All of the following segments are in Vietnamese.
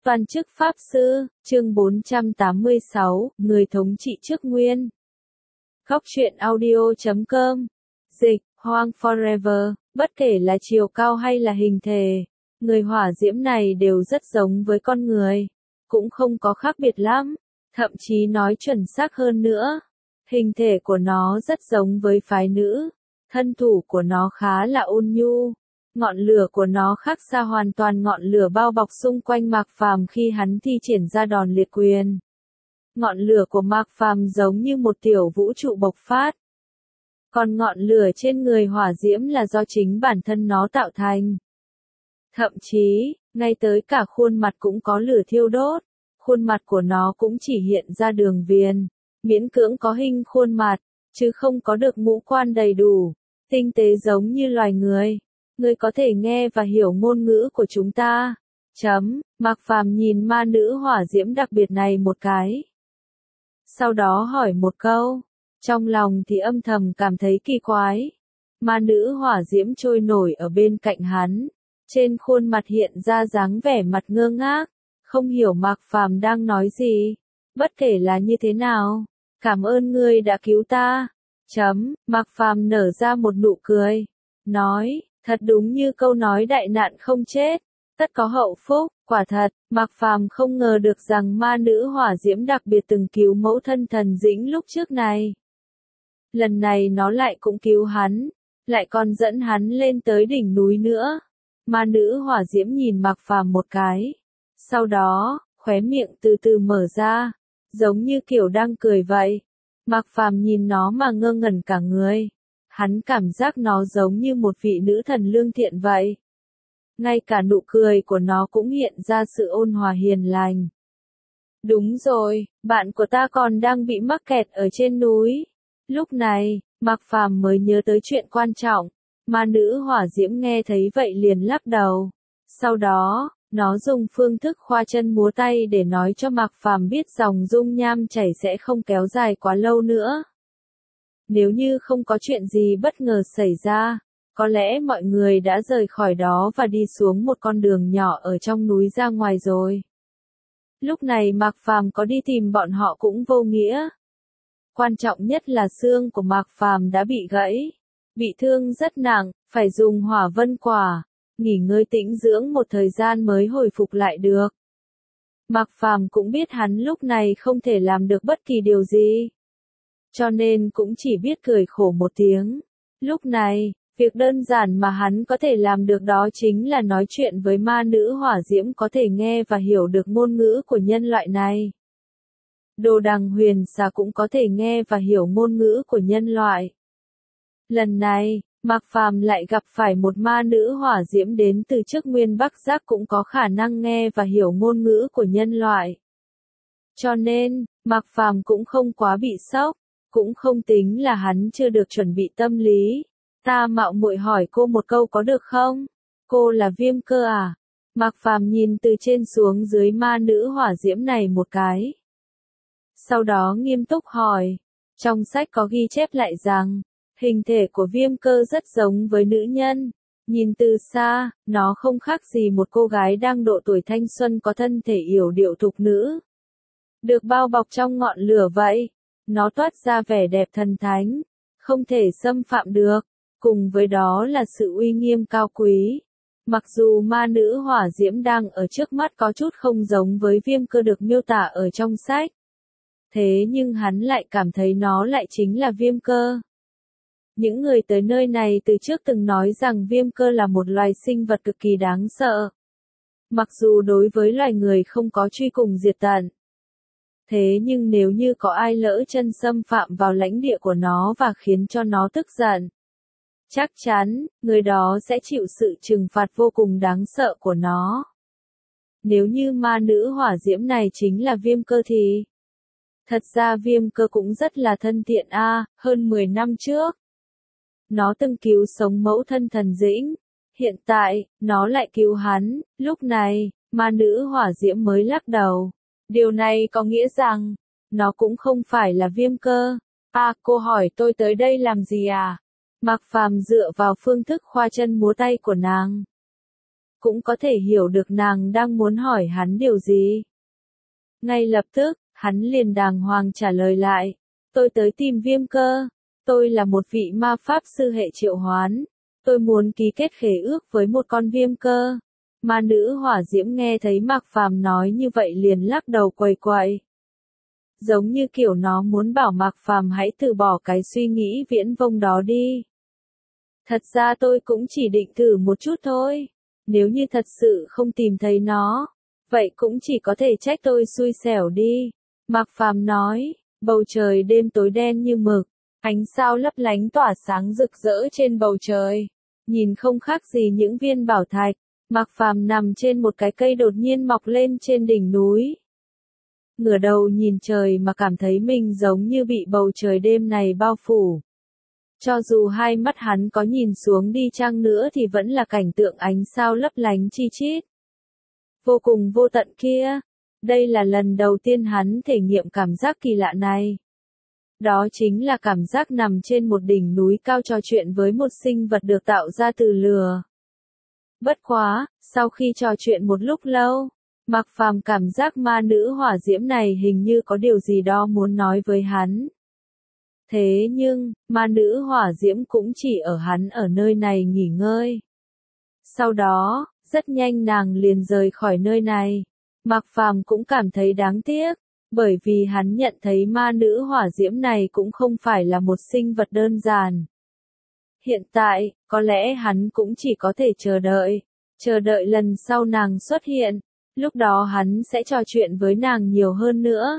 Toàn chức Pháp Sư, chương 486, Người thống trị trước nguyên. Góc truyện audio.com. Dịch, Hoang Forever, bất kể là chiều cao hay là hình thể, người hỏa diễm này đều rất giống với con người. Cũng không có khác biệt lắm, thậm chí nói chuẩn xác hơn nữa. Hình thể của nó rất giống với phái nữ, thân thủ của nó khá là ôn nhu. Ngọn lửa của nó khác xa hoàn toàn ngọn lửa bao bọc xung quanh Mạc Phàm khi hắn thi triển ra đòn liệt quyền. Ngọn lửa của Mạc Phàm giống như một tiểu vũ trụ bộc phát. Còn ngọn lửa trên người hỏa diễm là do chính bản thân nó tạo thành. Thậm chí, ngay tới cả khuôn mặt cũng có lửa thiêu đốt. Khuôn mặt của nó cũng chỉ hiện ra đường viền, miễn cưỡng có hình khuôn mặt, chứ không có được ngũ quan đầy đủ, tinh tế giống như loài người. Ngươi có thể nghe và hiểu ngôn ngữ của chúng ta. Mạc Phàm nhìn ma nữ hỏa diễm đặc biệt này một cái. Sau đó hỏi một câu. Trong lòng thì âm thầm cảm thấy kỳ quái. Ma nữ hỏa diễm trôi nổi ở bên cạnh hắn. Trên khuôn mặt hiện ra dáng vẻ mặt ngơ ngác. Không hiểu Mạc Phàm đang nói gì. Bất kể là như thế nào. Cảm ơn ngươi đã cứu ta. Mạc Phàm nở ra một nụ cười. Nói. Thật đúng như câu nói đại nạn không chết, tất có hậu phúc. Quả thật, Mạc Phàm không ngờ được rằng ma nữ hỏa diễm đặc biệt từng cứu mẫu thân Thần Dĩnh lúc trước này. Lần này nó lại cũng cứu hắn, lại còn dẫn hắn lên tới đỉnh núi nữa. Ma nữ hỏa diễm nhìn Mạc Phàm một cái. Sau đó, khóe miệng từ từ mở ra, giống như kiểu đang cười vậy. Mạc Phàm nhìn nó mà ngơ ngẩn cả người. Hắn cảm giác nó giống như một vị nữ thần lương thiện vậy. Ngay cả nụ cười của nó cũng hiện ra sự ôn hòa hiền lành. Đúng rồi, bạn của ta còn đang bị mắc kẹt ở trên núi. Lúc này, Mạc Phàm mới nhớ tới chuyện quan trọng. Ma nữ hỏa diễm nghe thấy vậy liền lắc đầu. Sau đó, nó dùng phương thức khoa chân múa tay để nói cho Mạc Phàm biết dòng dung nham chảy sẽ không kéo dài quá lâu nữa. Nếu như không có chuyện gì bất ngờ xảy ra, có lẽ mọi người đã rời khỏi đó và đi xuống một con đường nhỏ ở trong núi ra ngoài rồi. Lúc này Mạc Phàm có đi tìm bọn họ cũng vô nghĩa. Quan trọng nhất là xương của Mạc Phàm đã bị gãy, bị thương rất nặng, phải dùng hỏa vân quả, nghỉ ngơi tĩnh dưỡng một thời gian mới hồi phục lại được. Mạc Phàm cũng biết hắn lúc này không thể làm được bất kỳ điều gì. Cho nên cũng chỉ biết cười khổ một tiếng. Lúc này, việc đơn giản mà hắn có thể làm được đó chính là nói chuyện với ma nữ hỏa diễm có thể nghe và hiểu được ngôn ngữ của nhân loại này. Đồ Đằng Huyền Xà cũng có thể nghe và hiểu ngôn ngữ của nhân loại. Lần này, Mạc Phàm lại gặp phải một ma nữ hỏa diễm đến từ trước nguyên Bắc Giác cũng có khả năng nghe và hiểu ngôn ngữ của nhân loại. Cho nên, Mạc Phàm cũng không quá bị sốc. Cũng không tính là hắn chưa được chuẩn bị tâm lý. Ta mạo muội hỏi cô một câu có được không? Cô là Viêm Cơ à? Mạc Phàm nhìn từ trên xuống dưới ma nữ hỏa diễm này một cái. Sau đó nghiêm túc hỏi. Trong sách có ghi chép lại rằng, hình thể của Viêm Cơ rất giống với nữ nhân. Nhìn từ xa, nó không khác gì một cô gái đang độ tuổi thanh xuân có thân thể yểu điệu thục nữ. Được bao bọc trong ngọn lửa vậy. Nó toát ra vẻ đẹp thần thánh, không thể xâm phạm được, cùng với đó là sự uy nghiêm cao quý. Mặc dù ma nữ hỏa diễm đang ở trước mắt có chút không giống với Viêm Cơ được miêu tả ở trong sách. Thế nhưng hắn lại cảm thấy nó lại chính là Viêm Cơ. Những người tới nơi này từ trước từng nói rằng Viêm Cơ là một loài sinh vật cực kỳ đáng sợ. Mặc dù đối với loài người không có truy cùng diệt tận. Thế nhưng nếu như có ai lỡ chân xâm phạm vào lãnh địa của nó và khiến cho nó tức giận, chắc chắn, người đó sẽ chịu sự trừng phạt vô cùng đáng sợ của nó. Nếu như ma nữ hỏa diễm này chính là Viêm Cơ thì... Thật ra Viêm Cơ cũng rất là thân thiện hơn 10 năm trước. Nó từng cứu sống mẫu thân Thần Dĩnh. Hiện tại, nó lại cứu hắn, lúc này, ma nữ hỏa diễm mới lắc đầu. Điều này có nghĩa rằng, nó cũng không phải là Viêm Cơ. Cô hỏi tôi tới đây làm gì à? Mạc Phàm dựa vào phương thức khoa chân múa tay của nàng. cũng có thể hiểu được nàng đang muốn hỏi hắn điều gì. Ngay lập tức, hắn liền đàng hoàng trả lời lại. Tôi tới tìm Viêm Cơ. Tôi là một vị ma pháp sư hệ triệu hoán. Tôi muốn ký kết khế ước với một con viêm cơ. Ma nữ hỏa diễm nghe thấy Mạc Phàm nói như vậy liền lắc đầu quầy quậy. Giống như kiểu nó muốn bảo Mạc Phàm hãy từ bỏ cái suy nghĩ viễn vông đó đi. Thật ra tôi cũng chỉ định thử một chút thôi. Nếu như thật sự không tìm thấy nó, vậy cũng chỉ có thể trách tôi xui xẻo đi. Mạc Phàm nói, bầu trời đêm tối đen như mực, ánh sao lấp lánh tỏa sáng rực rỡ trên bầu trời. Nhìn không khác gì những viên bảo thạch. Mạc Phàm nằm trên một cái cây đột nhiên mọc lên trên đỉnh núi. Ngửa đầu nhìn trời mà cảm thấy mình giống như bị bầu trời đêm này bao phủ. Cho dù hai mắt hắn có nhìn xuống đi chăng nữa thì vẫn là cảnh tượng ánh sao lấp lánh chi chít. Vô cùng vô tận kia. Đây là lần đầu tiên hắn thể nghiệm cảm giác kỳ lạ này. Đó chính là cảm giác nằm trên một đỉnh núi cao trò chuyện với một sinh vật được tạo ra từ lửa. Bất quá, sau khi trò chuyện một lúc lâu, Mạc Phàm cảm giác ma nữ hỏa diễm này hình như có điều gì đó muốn nói với hắn. Thế nhưng, ma nữ hỏa diễm cũng chỉ ở hắn ở nơi này nghỉ ngơi. Sau đó, rất nhanh nàng liền rời khỏi nơi này. Mạc Phàm cũng cảm thấy đáng tiếc, bởi vì hắn nhận thấy ma nữ hỏa diễm này cũng không phải là một sinh vật đơn giản. Hiện tại, có lẽ hắn cũng chỉ có thể chờ đợi lần sau nàng xuất hiện, lúc đó hắn sẽ trò chuyện với nàng nhiều hơn nữa.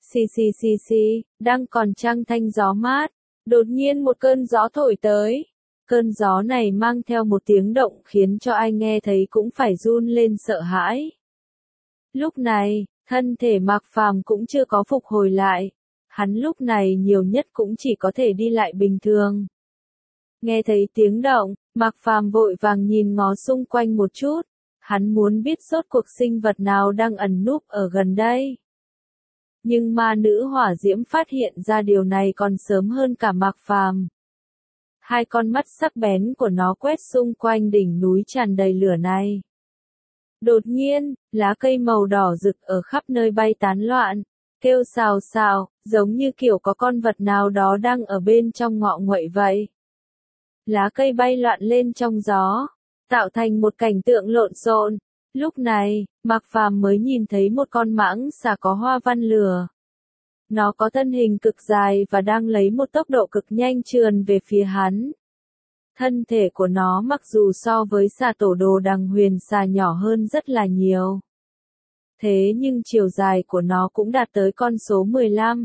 Xì, đang còn trăng thanh gió mát, đột nhiên một cơn gió thổi tới. Cơn gió này mang theo một tiếng động khiến cho ai nghe thấy cũng phải run lên sợ hãi. Lúc này, thân thể Mạc Phàm cũng chưa có phục hồi lại. Hắn lúc này nhiều nhất cũng chỉ có thể đi lại bình thường. Nghe thấy tiếng động, Mạc Phàm vội vàng nhìn ngó xung quanh một chút. Hắn muốn biết rốt cuộc sinh vật nào đang ẩn núp ở gần đây. Nhưng ma nữ hỏa diễm phát hiện ra điều này còn sớm hơn cả Mạc Phàm. Hai con mắt sắc bén của nó quét xung quanh đỉnh núi tràn đầy lửa này. Đột nhiên, lá cây màu đỏ rực ở khắp nơi bay tán loạn, kêu xào xào, giống như kiểu có con vật nào đó đang ở bên trong ngọ nguậy vậy. Lá cây bay loạn lên trong gió, tạo thành một cảnh tượng lộn xộn. Lúc này, Mạc Phàm mới nhìn thấy một con mãng xà có hoa văn lửa. Nó có thân hình cực dài và đang lấy một tốc độ cực nhanh trườn về phía hắn. Thân thể của nó mặc dù so với xà tổ đồ đằng huyền xà nhỏ hơn rất là nhiều. Thế nhưng chiều dài của nó cũng đạt tới con số 15,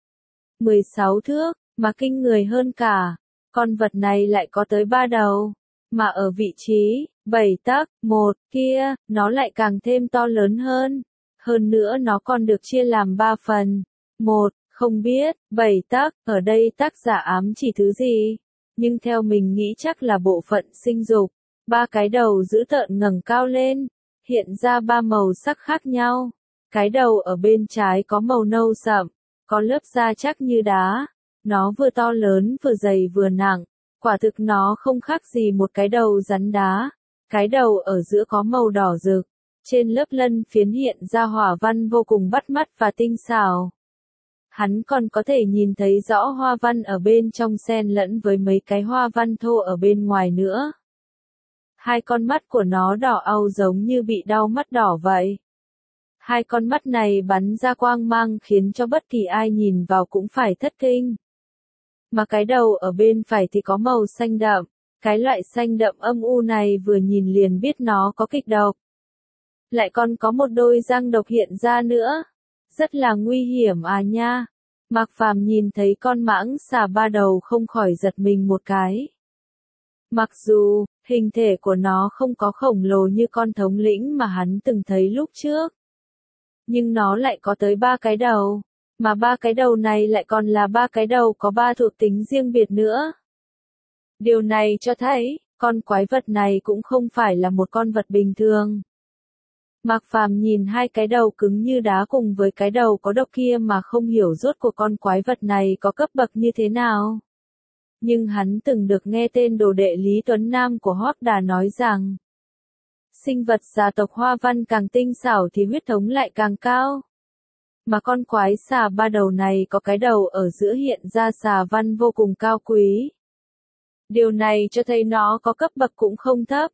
16 thước, mà kinh người hơn cả. Con vật này lại có tới 3 đầu, mà ở vị trí 7 tấc, một kia, nó lại càng thêm to lớn hơn. Hơn nữa nó còn được chia làm 3 phần. Một, không biết, 7 tấc, ở đây tác giả ám chỉ thứ gì? Nhưng theo mình nghĩ chắc là bộ phận sinh dục. 3 cái đầu dữ tợn ngẩng cao lên, hiện ra 3 màu sắc khác nhau. Cái đầu ở bên trái có màu nâu sậm, có lớp da chắc như đá. Nó vừa to lớn vừa dày vừa nặng, quả thực nó không khác gì một cái đầu rắn đá. Cái đầu ở giữa có màu đỏ rực, trên lớp lân phiến hiện ra hỏa văn vô cùng bắt mắt và tinh xảo. Hắn còn có thể nhìn thấy rõ hoa văn ở bên trong xen lẫn với mấy cái hoa văn thô ở bên ngoài nữa. Hai con mắt của nó đỏ au giống như bị đau mắt đỏ vậy. Hai con mắt này bắn ra quang mang khiến cho bất kỳ ai nhìn vào cũng phải thất kinh. Mà cái đầu ở bên phải thì có màu xanh đậm. Cái loại xanh đậm âm u này vừa nhìn liền biết nó có kịch độc. Lại còn có một đôi răng độc hiện ra nữa. Rất là nguy hiểm à nha. Mạc Phàm nhìn thấy con mãng xà 3 đầu không khỏi giật mình một cái. Mặc dù, hình thể của nó không có khổng lồ như con thống lĩnh mà hắn từng thấy lúc trước. Nhưng nó lại có tới 3 cái đầu. Mà 3 cái đầu này lại còn là 3 cái đầu có 3 thuộc tính riêng biệt nữa. Điều này cho thấy, con quái vật này cũng không phải là một con vật bình thường. Mạc Phàm nhìn hai cái đầu cứng như đá cùng với cái đầu có độc kia mà không hiểu rốt cuộc con quái vật này có cấp bậc như thế nào. Nhưng hắn từng được nghe tên đồ đệ Lý Tuấn Nam của Hoắc Đà nói rằng, Sinh vật xà tộc Hoa Văn càng tinh xảo thì huyết thống lại càng cao. Mà con quái xà ba đầu này có cái đầu ở giữa hiện ra xà văn vô cùng cao quý. Điều này cho thấy nó có cấp bậc cũng không thấp.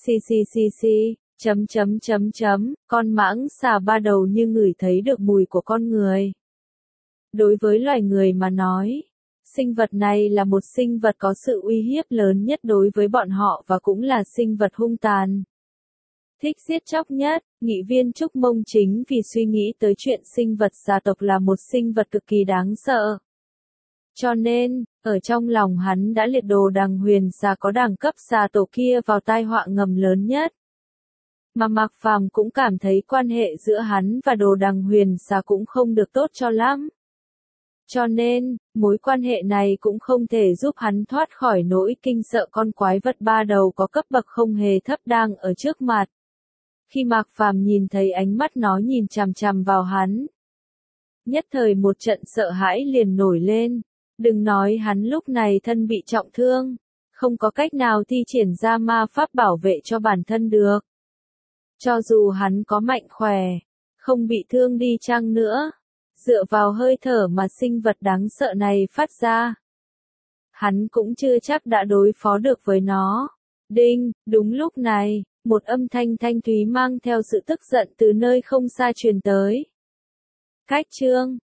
Con mãng xà ba đầu như ngửi thấy được mùi của con người. Đối với loài người mà nói, sinh vật này là một sinh vật có sự uy hiếp lớn nhất đối với bọn họ và cũng là sinh vật hung tàn. Thích giết chóc nhất, nghị viên Trúc Mông chính vì suy nghĩ tới chuyện sinh vật xà tộc là một sinh vật cực kỳ đáng sợ. Cho nên, ở trong lòng hắn đã liệt Đồ Đằng Huyền xà có đẳng cấp xà tổ kia vào tai họa ngầm lớn nhất. Mà Mạc Phàm cũng cảm thấy quan hệ giữa hắn và Đồ Đằng Huyền xà cũng không được tốt cho lắm. Cho nên, mối quan hệ này cũng không thể giúp hắn thoát khỏi nỗi kinh sợ con quái vật ba đầu có cấp bậc không hề thấp đang ở trước mặt. Khi Mạc Phàm nhìn thấy ánh mắt nó nhìn chằm chằm vào hắn, nhất thời một trận sợ hãi liền nổi lên. Đừng nói hắn lúc này thân bị trọng thương, không có cách nào thi triển ra ma pháp bảo vệ cho bản thân được. Cho dù hắn có mạnh khỏe, không bị thương đi chăng nữa, dựa vào hơi thở mà sinh vật đáng sợ này phát ra, hắn cũng chưa chắc đã đối phó được với nó. Đinh, đúng lúc này, một âm thanh thanh thúy mang theo sự tức giận từ nơi không xa truyền tới. Cách chương